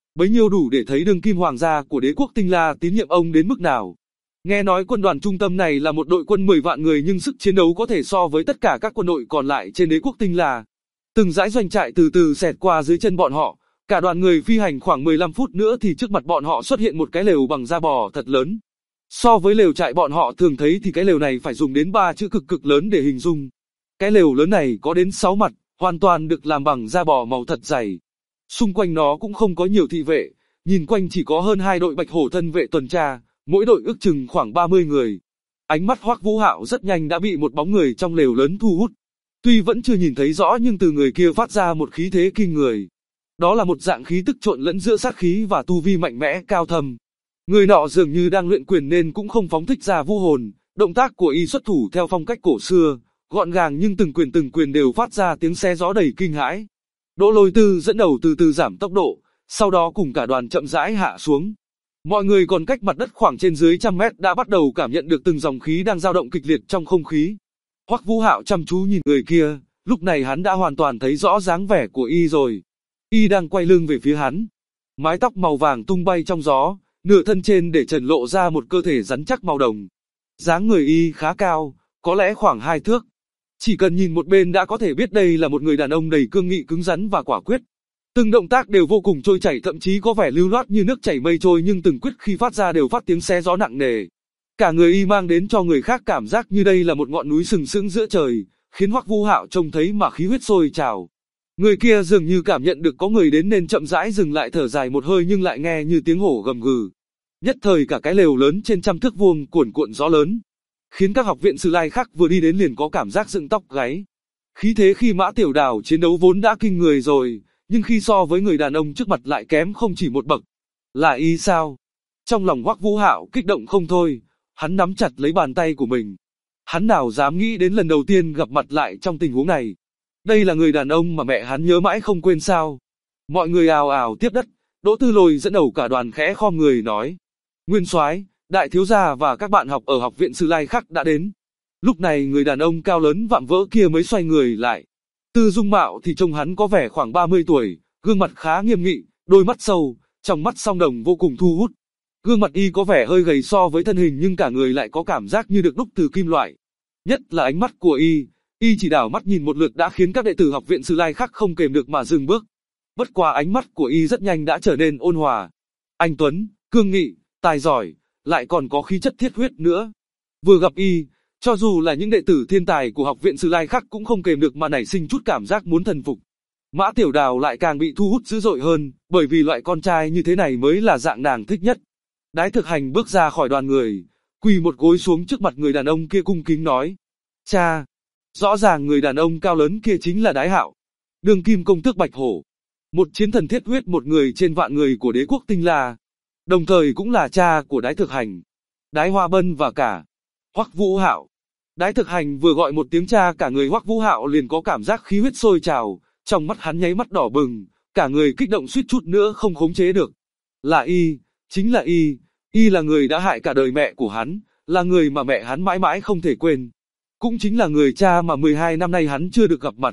Bấy nhiêu đủ để thấy đương kim hoàng gia của đế quốc Tinh La tín nhiệm ông đến mức nào. Nghe nói quân đoàn trung tâm này là một đội quân 10 vạn người nhưng sức chiến đấu có thể so với tất cả các quân đội còn lại trên đế quốc Tinh La. Từng dãy doanh trại từ từ xẹt qua dưới chân bọn họ, cả đoàn người phi hành khoảng 15 phút nữa thì trước mặt bọn họ xuất hiện một cái lều bằng da bò thật lớn. So với lều trại bọn họ thường thấy thì cái lều này phải dùng đến 3 chữ cực cực lớn để hình dung. Cái lều lớn này có đến 6 mặt, hoàn toàn được làm bằng da bò màu thật dày. Xung quanh nó cũng không có nhiều thị vệ, nhìn quanh chỉ có hơn 2 đội bạch hổ thân vệ tuần tra, mỗi đội ước chừng khoảng 30 người. Ánh mắt Hoắc Vũ Hạo rất nhanh đã bị một bóng người trong lều lớn thu hút. Tuy vẫn chưa nhìn thấy rõ nhưng từ người kia phát ra một khí thế kinh người. Đó là một dạng khí tức trộn lẫn giữa sát khí và tu vi mạnh mẽ cao thâm. Người nọ dường như đang luyện quyền nên cũng không phóng thích ra vũ hồn, động tác của y xuất thủ theo phong cách cổ xưa, gọn gàng nhưng từng quyền đều phát ra tiếng xé gió đầy kinh hãi. Đỗ Lôi Tư dẫn đầu từ từ giảm tốc độ, sau đó cùng cả đoàn chậm rãi hạ xuống. Mọi người còn cách mặt đất khoảng trên dưới 100 mét đã bắt đầu cảm nhận được từng dòng khí đang dao động kịch liệt trong không khí. Hoắc Vũ Hạo chăm chú nhìn người kia, lúc này hắn đã hoàn toàn thấy rõ dáng vẻ của y rồi. Y đang quay lưng về phía hắn. Mái tóc màu vàng tung bay trong gió, nửa thân trên để trần lộ ra một cơ thể rắn chắc màu đồng. Dáng người y khá cao, có lẽ khoảng 2 thước. Chỉ cần nhìn một bên đã có thể biết đây là một người đàn ông đầy cương nghị cứng rắn và quả quyết. Từng động tác đều vô cùng trôi chảy, thậm chí có vẻ lưu loát như nước chảy mây trôi, nhưng từng quyết khi phát ra đều phát tiếng xé gió nặng nề. Cả người y mang đến cho người khác cảm giác như đây là một ngọn núi sừng sững giữa trời, khiến Hoắc Vũ Hạo trông thấy mà khí huyết sôi trào. Người kia dường như cảm nhận được có người đến nên chậm rãi dừng lại, thở dài một hơi nhưng lại nghe như tiếng hổ gầm gừ. Nhất thời cả cái lều lớn trên 100 thước vuông cuồn cuộn gió lớn, khiến các học viện Sử Lai khác vừa đi đến liền có cảm giác dựng tóc gáy. Khí thế khi Mã Tiểu Đào chiến đấu vốn đã kinh người rồi, nhưng khi so với người đàn ông trước mặt lại kém không chỉ một bậc. Là y sao? Trong lòng Hoắc Vũ Hạo kích động không thôi, hắn nắm chặt lấy bàn tay của mình. Hắn nào dám nghĩ đến lần đầu tiên gặp mặt lại trong tình huống này. Đây là người đàn ông mà mẹ hắn nhớ mãi không quên sao? Mọi người ào ào tiếp đất. Đỗ Tư Lôi dẫn đầu cả đoàn khẽ khom người nói: Nguyên soái, đại thiếu gia và các bạn học ở học viện Sử Lai Khắc đã đến. Lúc này người đàn ông cao lớn vạm vỡ kia mới xoay người lại. Từ dung mạo thì trông hắn có vẻ khoảng 30 tuổi, gương mặt khá nghiêm nghị, đôi mắt sâu, trong mắt song đồng vô cùng thu hút. Gương mặt y có vẻ hơi gầy so với thân hình nhưng cả người lại có cảm giác như được đúc từ kim loại. Nhất là ánh mắt của y chỉ đảo mắt nhìn một lượt đã khiến các đệ tử học viện Sử Lai Khắc không kềm được mà dừng bước. Bất quá ánh mắt của y rất nhanh đã trở nên ôn hòa. Anh tuấn, cương nghị, tài giỏi, lại còn có khí chất thiết huyết nữa. Vừa gặp y, cho dù là những đệ tử thiên tài của học viện Sử Lai Khắc cũng không kềm được mà nảy sinh chút cảm giác muốn thần phục. Mã Tiểu Đào lại càng bị thu hút dữ dội hơn, bởi vì loại con trai như thế này mới là dạng nàng thích nhất. Đái Thực Hành bước ra khỏi đoàn người, quỳ một gối xuống trước mặt người đàn ông kia cung kính nói: Cha, rõ ràng người đàn ông cao lớn kia chính là Đái Hạo, đương kim công tước Bạch Hổ, một chiến thần thiết huyết, một người trên vạn người của đế quốc Tinh La, đồng thời cũng là cha của Đái Thực Hành, Đái Hoa Bân và cả Hoắc Vũ Hạo. Đái Thực Hành vừa gọi một tiếng cha, cả người Hoắc Vũ Hạo liền có cảm giác khí huyết sôi trào, trong mắt hắn nháy mắt đỏ bừng, cả người kích động suýt chút nữa không khống chế được. Là y, chính là y là người đã hại cả đời mẹ của hắn, là người mà mẹ hắn mãi mãi không thể quên. Cũng chính là người cha mà 12 năm nay hắn chưa được gặp mặt.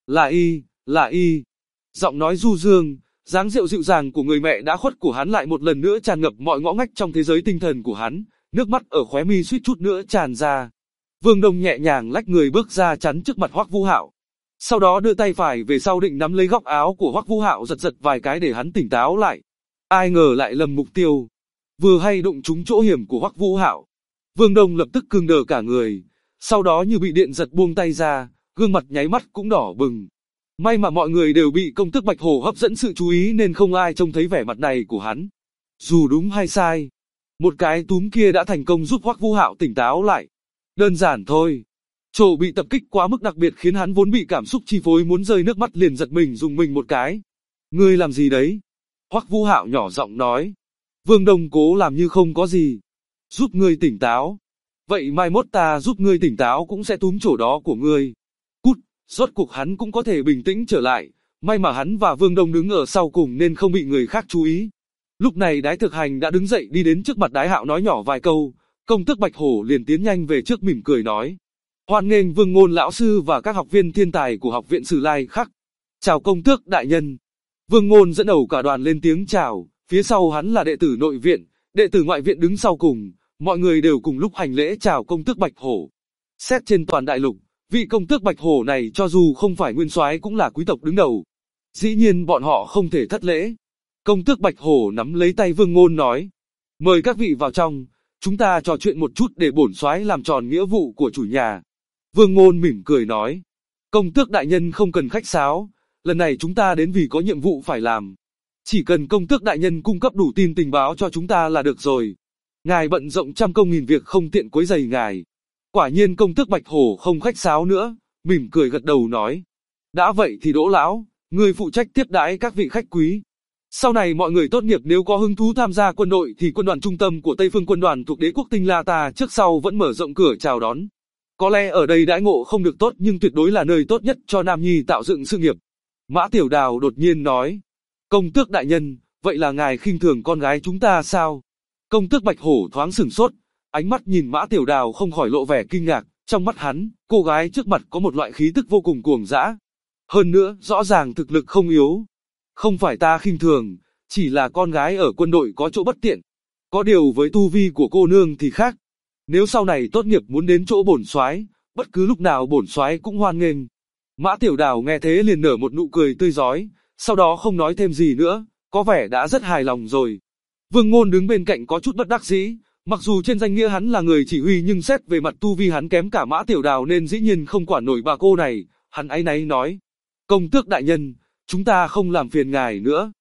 Là y. Giọng nói du dương, dáng dịu dịu dàng của người mẹ đã khuất của hắn lại một lần nữa tràn ngập mọi ngõ ngách trong thế giới tinh thần của hắn, nước mắt ở khóe mi suýt chút nữa tràn ra. Vương Đông nhẹ nhàng lách người bước ra chắn trước mặt Hoắc Vũ Hạo. Sau đó đưa tay phải về sau định nắm lấy góc áo của Hoắc Vũ Hạo giật vài cái để hắn tỉnh táo lại. Ai ngờ lại lầm mục tiêu, vừa hay đụng trúng chỗ hiểm của Hoắc Vũ Hạo. Vương Đông lập tức cứng đờ cả người, sau đó như bị điện giật buông tay ra, gương mặt nháy mắt cũng đỏ bừng. May mà mọi người đều bị công tước Bạch Hổ hấp dẫn sự chú ý nên không ai trông thấy vẻ mặt này của hắn. Dù đúng hay sai, một cái túm kia đã thành công giúp Hoắc Vũ Hạo tỉnh táo lại. Đơn giản thôi. Chỗ bị tập kích quá mức đặc biệt khiến hắn vốn bị cảm xúc chi phối muốn rơi nước mắt liền giật mình dùng mình một cái. Ngươi làm gì đấy? Hoắc Vũ Hạo nhỏ giọng nói. Vương Đông cố làm như không có gì. Giúp ngươi tỉnh táo. Vậy mai mốt ta giúp ngươi tỉnh táo cũng sẽ túm chỗ đó của ngươi. Cút, rốt cuộc hắn cũng có thể bình tĩnh trở lại. May mà hắn và Vương Đông đứng ở sau cùng nên không bị người khác chú ý. Lúc này Đái Thực Hành đã đứng dậy đi đến trước mặt Đái Hạo nói nhỏ vài câu. Công tước Bạch Hổ liền tiến nhanh về trước mỉm cười nói: Hoan nghênh Vương Ngôn lão sư và các học viên thiên tài của học viện Sử Lai Khắc. Chào công tước đại nhân. Vương Ngôn dẫn đầu cả đoàn lên tiếng chào, phía sau hắn là đệ tử nội viện, đệ tử ngoại viện đứng sau cùng, mọi người đều cùng lúc hành lễ chào công tước Bạch Hổ. Xét trên toàn đại lục, vị công tước Bạch Hổ này cho dù không phải nguyên soái cũng là quý tộc đứng đầu. Dĩ nhiên bọn họ không thể thất lễ. Công tước Bạch Hổ nắm lấy tay Vương Ngôn nói, mời các vị vào trong, chúng ta trò chuyện một chút để bổn soái làm tròn nghĩa vụ của chủ nhà. Vương Ngôn mỉm cười nói, công tước đại nhân không cần khách sáo, lần này chúng ta đến vì có nhiệm vụ phải làm. Chỉ cần công tước đại nhân cung cấp đủ tin tình báo cho chúng ta là được rồi. Ngài bận rộn trăm công nghìn việc không tiện quấy rầy ngài. Quả nhiên công tước Bạch Hổ không khách sáo nữa, mỉm cười gật đầu nói, đã vậy thì Đỗ lão, người phụ trách tiếp đãi các vị khách quý. Sau này mọi người tốt nghiệp nếu có hứng thú tham gia quân đội thì quân đoàn trung tâm của Tây Phương quân đoàn thuộc đế quốc Tinh La ta trước sau vẫn mở rộng cửa chào đón. Có lẽ ở đây đãi ngộ không được tốt nhưng tuyệt đối là nơi tốt nhất cho nam nhi tạo dựng sự nghiệp. Mã Tiểu Đào đột nhiên nói, công tước đại nhân, vậy là ngài khinh thường con gái chúng ta sao? Công tước Bạch Hổ thoáng sửng sốt, ánh mắt nhìn Mã Tiểu Đào không khỏi lộ vẻ kinh ngạc, trong mắt hắn, cô gái trước mặt có một loại khí tức vô cùng cuồng dã. Hơn nữa, rõ ràng thực lực không yếu. Không phải ta khinh thường, chỉ là con gái ở quân đội có chỗ bất tiện. Có điều với tu vi của cô nương thì khác. Nếu sau này tốt nghiệp muốn đến chỗ bổn soái, bất cứ lúc nào bổn soái cũng hoan nghênh. Mã Tiểu Đào nghe thế liền nở một nụ cười tươi rói, sau đó không nói thêm gì nữa, có vẻ đã rất hài lòng rồi. Vương Ngôn đứng bên cạnh có chút bất đắc dĩ, mặc dù trên danh nghĩa hắn là người chỉ huy nhưng xét về mặt tu vi hắn kém cả Mã Tiểu Đào nên dĩ nhiên không quản nổi bà cô này, hắn áy náy nói, công tước đại nhân, chúng ta không làm phiền ngài nữa.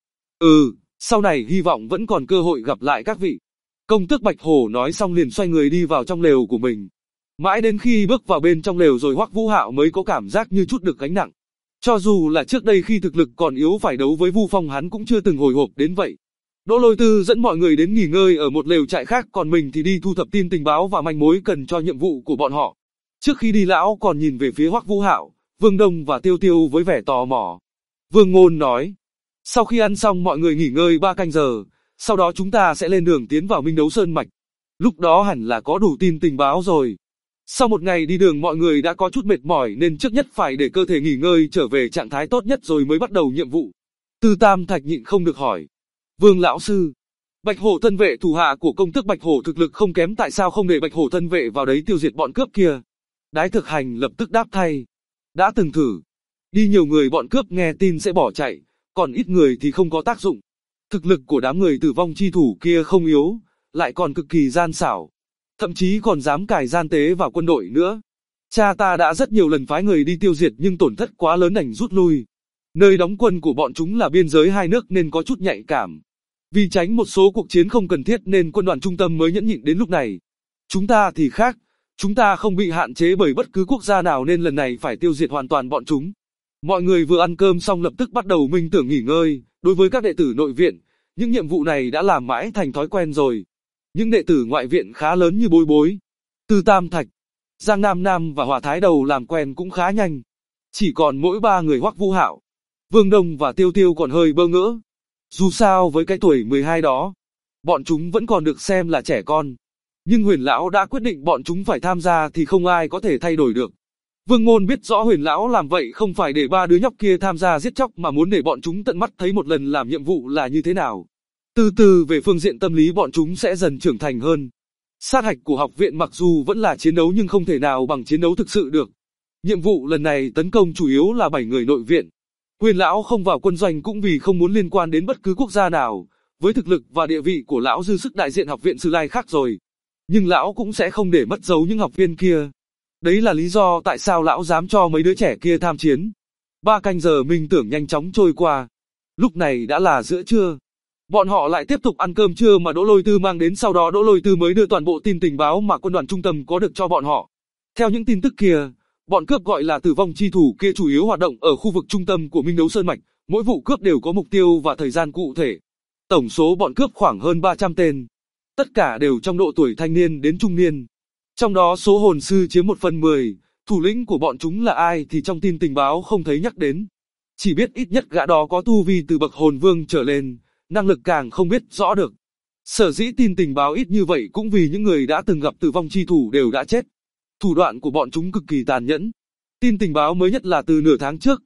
Sau này hy vọng vẫn còn cơ hội gặp lại các vị. Công tước Bạch Hổ nói xong liền xoay người đi vào trong lều của mình. Mãi đến khi bước vào bên trong lều rồi Hoắc Vũ Hạo mới có cảm giác như chút được gánh nặng. Cho dù là trước đây khi thực lực còn yếu phải đấu với Vu Phong hắn cũng chưa từng hồi hộp đến vậy. Đỗ Lôi Tư dẫn mọi người đến nghỉ ngơi ở một lều trại khác còn mình thì đi thu thập tin tình báo và manh mối cần cho nhiệm vụ của bọn họ. Trước khi đi lão còn nhìn về phía Hoắc Vũ Hạo, Vương Đông và Tiêu Tiêu với vẻ tò mò. Vương Ngôn nói, sau khi ăn xong mọi người nghỉ ngơi 3 canh giờ, sau đó chúng ta sẽ lên đường tiến vào Minh Đấu Sơn Mạch. Lúc đó hẳn là có đủ tin tình báo rồi. Sau một ngày đi đường mọi người đã có chút mệt mỏi nên trước nhất phải để cơ thể nghỉ ngơi trở về trạng thái tốt nhất rồi mới bắt đầu nhiệm vụ. Tư Tam Thạch nhịn không được hỏi, Vương lão sư, Bạch Hổ thân vệ thủ hạ của công tước Bạch Hổ thực lực không kém tại sao không để Bạch Hổ thân vệ vào đấy tiêu diệt bọn cướp kia? Đái Thực Hành lập tức đáp thay, đã từng thử. Đi nhiều người bọn cướp nghe tin sẽ bỏ chạy, còn ít người thì không có tác dụng. Thực lực của đám người tử vong chi thủ kia không yếu, lại còn cực kỳ gian xảo. Thậm chí còn dám cài gian tế vào quân đội nữa. Cha ta đã rất nhiều lần phái người đi tiêu diệt nhưng tổn thất quá lớn đành rút lui. Nơi đóng quân của bọn chúng là biên giới hai nước nên có chút nhạy cảm. Vì tránh một số cuộc chiến không cần thiết nên quân đoàn trung tâm mới nhẫn nhịn đến lúc này. Chúng ta thì khác, chúng ta không bị hạn chế bởi bất cứ quốc gia nào nên lần này phải tiêu diệt hoàn toàn bọn chúng. Mọi người vừa ăn cơm xong lập tức bắt đầu minh tưởng nghỉ ngơi, đối với các đệ tử nội viện, những nhiệm vụ này đã làm mãi thành thói quen rồi. Những đệ tử ngoại viện khá lớn như Bối Bối, Tư Tam Thạch, Giang Nam Nam và Hỏa Thái Đầu làm quen cũng khá nhanh. Chỉ còn mỗi 3 người Hoắc Vũ Hạo, Vương Đông và Tiêu Tiêu còn hơi bơ ngỡ. Dù sao với cái tuổi 12 đó, bọn chúng vẫn còn được xem là trẻ con. Nhưng Huyền Lão đã quyết định bọn chúng phải tham gia thì không ai có thể thay đổi được. Vương Ngôn biết rõ Huyền Lão làm vậy không phải để 3 đứa nhóc kia tham gia giết chóc mà muốn để bọn chúng tận mắt thấy một lần làm nhiệm vụ là như thế nào. Từ từ về phương diện tâm lý bọn chúng sẽ dần trưởng thành hơn. Sát hạch của học viện mặc dù vẫn là chiến đấu nhưng không thể nào bằng chiến đấu thực sự được. Nhiệm vụ lần này tấn công chủ yếu là 7 người nội viện. Huyền Lão không vào quân doanh cũng vì không muốn liên quan đến bất cứ quốc gia nào. Với thực lực và địa vị của Lão dư sức đại diện học viện Sử Lai khác rồi. Nhưng Lão cũng sẽ không để mất dấu những học viên kia. Đấy là lý do tại sao Lão dám cho mấy đứa trẻ kia tham chiến. 3 canh giờ minh tưởng nhanh chóng trôi qua. Lúc này đã là giữa trưa. Bọn họ lại tiếp tục ăn cơm trưa mà Đỗ Lôi Tư mang đến, sau đó Đỗ Lôi Tư mới đưa toàn bộ tin tình báo mà quân đoàn trung tâm có được cho bọn họ. Theo những tin tức kia, bọn cướp gọi là tử vong chi thủ kia chủ yếu hoạt động ở khu vực trung tâm của Minh Đấu Sơn Mạch, mỗi vụ cướp đều có mục tiêu và thời gian cụ thể. Tổng số bọn cướp khoảng hơn 300 tên. Tất cả đều trong độ tuổi thanh niên đến trung niên. Trong đó số hồn sư chiếm 1/10, thủ lĩnh của bọn chúng là ai thì trong tin tình báo không thấy nhắc đến. Chỉ biết ít nhất gã đó có tu vi từ bậc hồn vương trở lên. Năng lực càng không biết rõ được. Sở dĩ tin tình báo ít như vậy cũng vì những người đã từng gặp tử vong chi thủ đều đã chết. Thủ đoạn của bọn chúng cực kỳ tàn nhẫn. Tin tình báo mới nhất là từ nửa tháng trước,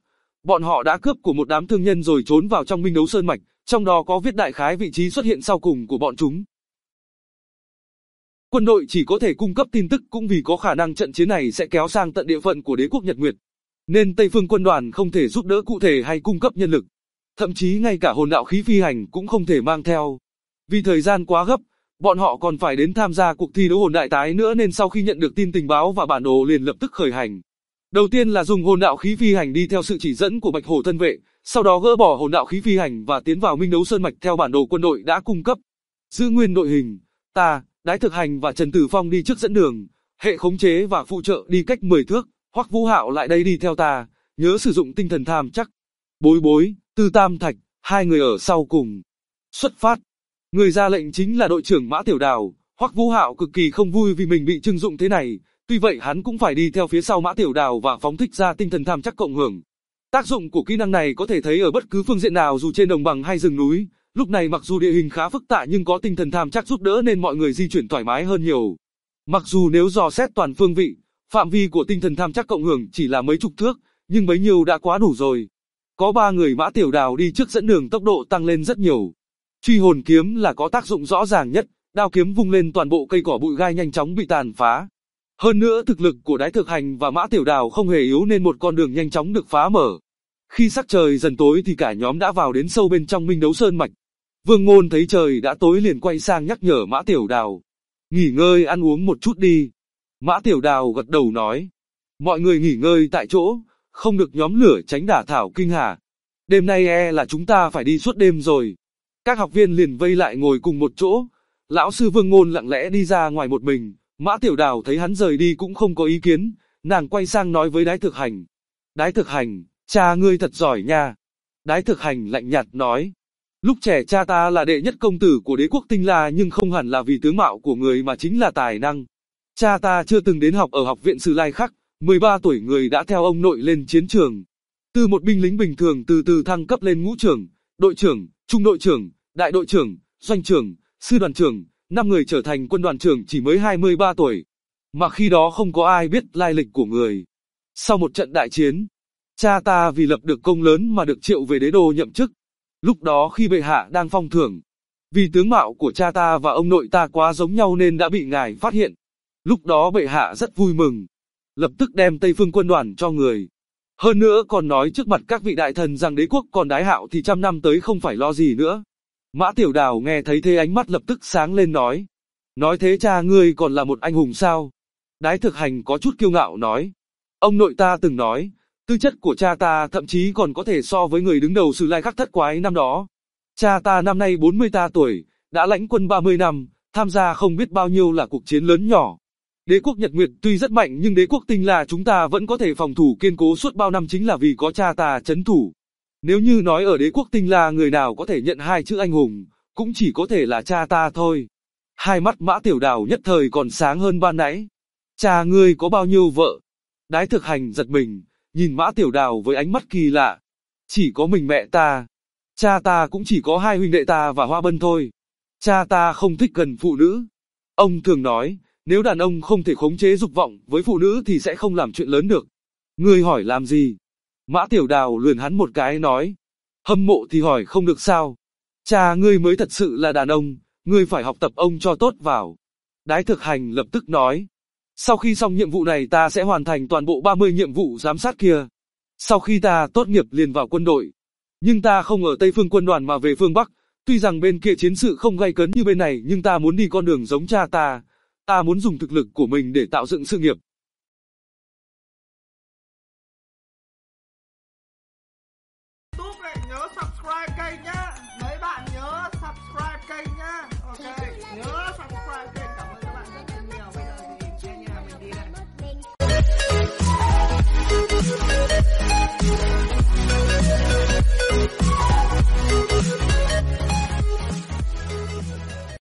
Bọn họ đã cướp của một đám thương nhân rồi trốn vào trong Minh Đấu Sơn Mạch, trong đó có viết đại khái vị trí xuất hiện sau cùng của bọn chúng. Quân đội chỉ có thể cung cấp tin tức cũng vì có khả năng trận chiến này sẽ kéo sang tận địa phận của đế quốc Nhật Nguyệt, nên Tây Phương quân đoàn không thể giúp đỡ cụ thể hay cung cấp nhân lực. Thậm chí ngay cả hồn đạo khí phi hành cũng không thể mang theo. Vì thời gian quá gấp, bọn họ còn phải đến tham gia cuộc thi đấu hồn đại tái nữa nên sau khi nhận được tin tình báo và bản đồ liền lập tức khởi hành. Đầu tiên là dùng hồn đạo khí phi hành đi theo sự chỉ dẫn của Bạch Hổ thân vệ, sau đó gỡ bỏ hồn đạo khí phi hành và tiến vào Minh Đấu Sơn Mạch theo bản đồ quân đội đã cung cấp. Giữ nguyên đội hình, ta, Đái Thực Hành và Trần Tử Phong đi trước dẫn đường, hệ khống chế và phụ trợ đi cách 10 thước, Hoắc Vũ Hạo lại đây đi theo ta, nhớ sử dụng tinh thần tham chắc. Bối Bối, Tư Tam Thạch, hai người ở sau cùng. Xuất phát. Người ra lệnh chính là đội trưởng Mã Tiểu Đào. Hoắc Vũ Hạo cực kỳ không vui vì mình bị trưng dụng thế này, tuy vậy hắn cũng phải đi theo phía sau Mã Tiểu Đào và phóng thích ra tinh thần tham chắc cộng hưởng. Tác dụng của kỹ năng này có thể thấy ở bất cứ phương diện nào dù trên đồng bằng hay rừng núi. Lúc này mặc dù địa hình khá phức tạp nhưng có tinh thần tham chắc giúp đỡ nên mọi người di chuyển thoải mái hơn nhiều. Mặc dù nếu dò xét toàn phương vị, phạm vi của tinh thần tham chắc cộng hưởng chỉ là mấy chục thước, nhưng bấy nhiêu đã quá đủ rồi. Có 3 người Mã Tiểu Đào đi trước dẫn đường tốc độ tăng lên rất nhiều. Truy hồn kiếm là có tác dụng rõ ràng nhất, đao kiếm vung lên toàn bộ cây cỏ bụi gai nhanh chóng bị tàn phá. Hơn nữa thực lực của Đái Thực Hành và Mã Tiểu Đào không hề yếu nên một con đường nhanh chóng được phá mở. Khi sắc trời dần tối thì cả nhóm đã vào đến sâu bên trong Minh Đấu Sơn Mạch. Vương Ngôn thấy trời đã tối liền quay sang nhắc nhở Mã Tiểu Đào. Nghỉ ngơi ăn uống một chút đi. Mã Tiểu Đào gật đầu nói. Mọi người nghỉ ngơi tại chỗ, không được nhóm lửa tránh đả thảo kinh hà. Đêm nay là chúng ta phải đi suốt đêm rồi. Các học viên liền vây lại ngồi cùng một chỗ. Lão sư Vương Ngôn lặng lẽ đi ra ngoài một mình. Mã Tiểu Đào thấy hắn rời đi cũng không có ý kiến. Nàng quay sang nói với Đái Thực Hành. Đái Thực Hành, cha ngươi thật giỏi nha. Đái Thực Hành lạnh nhạt nói. Lúc trẻ cha ta là đệ nhất công tử của đế quốc Tinh La nhưng không hẳn là vì tướng mạo của người mà chính là tài năng. Cha ta chưa từng đến học ở học viện Sử Lai Khắc, 13 tuổi người đã theo ông nội lên chiến trường. Từ một binh lính bình thường từ từ thăng cấp lên ngũ trưởng, đội trưởng, trung đội trưởng, đại đội trưởng, doanh trưởng, sư đoàn trưởng, 5 người trở thành quân đoàn trưởng chỉ mới 23 tuổi. Mà khi đó không có ai biết lai lịch của người. Sau một trận đại chiến, cha ta vì lập được công lớn mà được triệu về đế đô nhậm chức. Lúc đó khi bệ hạ đang phong thưởng, vì tướng mạo của cha ta và ông nội ta quá giống nhau nên đã bị ngài phát hiện. Lúc đó bệ hạ rất vui mừng, lập tức đem Tây Phương quân đoàn cho người. Hơn nữa còn nói trước mặt các vị đại thần rằng đế quốc còn Đái Hạo thì trăm năm tới không phải lo gì nữa. Mã Tiểu Đào nghe thấy thế ánh mắt lập tức sáng lên nói. Nói thế cha ngươi còn là một anh hùng sao? Đái Thực Hành có chút kiêu ngạo nói. Ông nội ta từng nói, tư chất của cha ta thậm chí còn có thể so với người đứng đầu Sử Lai Khắc thất quái năm đó. Cha ta năm nay 40 tuổi, đã lãnh quân 30 năm, tham gia không biết bao nhiêu là cuộc chiến lớn nhỏ. Đế quốc Nhật Nguyệt tuy rất mạnh nhưng đế quốc Tinh La chúng ta vẫn có thể phòng thủ kiên cố suốt bao năm chính là vì có cha ta trấn thủ. Nếu như nói ở đế quốc Tinh La người nào có thể nhận hai chữ anh hùng, cũng chỉ có thể là cha ta thôi. Hai mắt Mã Tiểu Đào nhất thời còn sáng hơn ban nãy. Cha ngươi có bao nhiêu vợ? Đái Thực Hành giật mình, nhìn Mã Tiểu Đào với ánh mắt kỳ lạ. Chỉ có mình mẹ ta. Cha ta cũng chỉ có 2 huynh đệ ta và Hoa Bân thôi. Cha ta không thích gần phụ nữ. Ông thường nói, nếu đàn ông không thể khống chế dục vọng với phụ nữ thì sẽ không làm chuyện lớn được. Ngươi hỏi làm gì? Mã Tiểu Đào lườn hắn một cái nói. Hâm mộ thì hỏi không được sao? Cha ngươi mới thật sự là đàn ông, ngươi phải học tập ông cho tốt vào. Đái Thực Hành lập tức nói. Sau khi xong nhiệm vụ này ta sẽ hoàn thành toàn bộ 30 nhiệm vụ giám sát kia. Sau khi ta tốt nghiệp liền vào quân đội. Nhưng ta không ở Tây Phương quân đoàn mà về phương Bắc. Tuy rằng bên kia chiến sự không gay cấn như bên này nhưng ta muốn đi con đường giống cha ta. Ta muốn dùng thực lực của mình để tạo dựng sự nghiệp,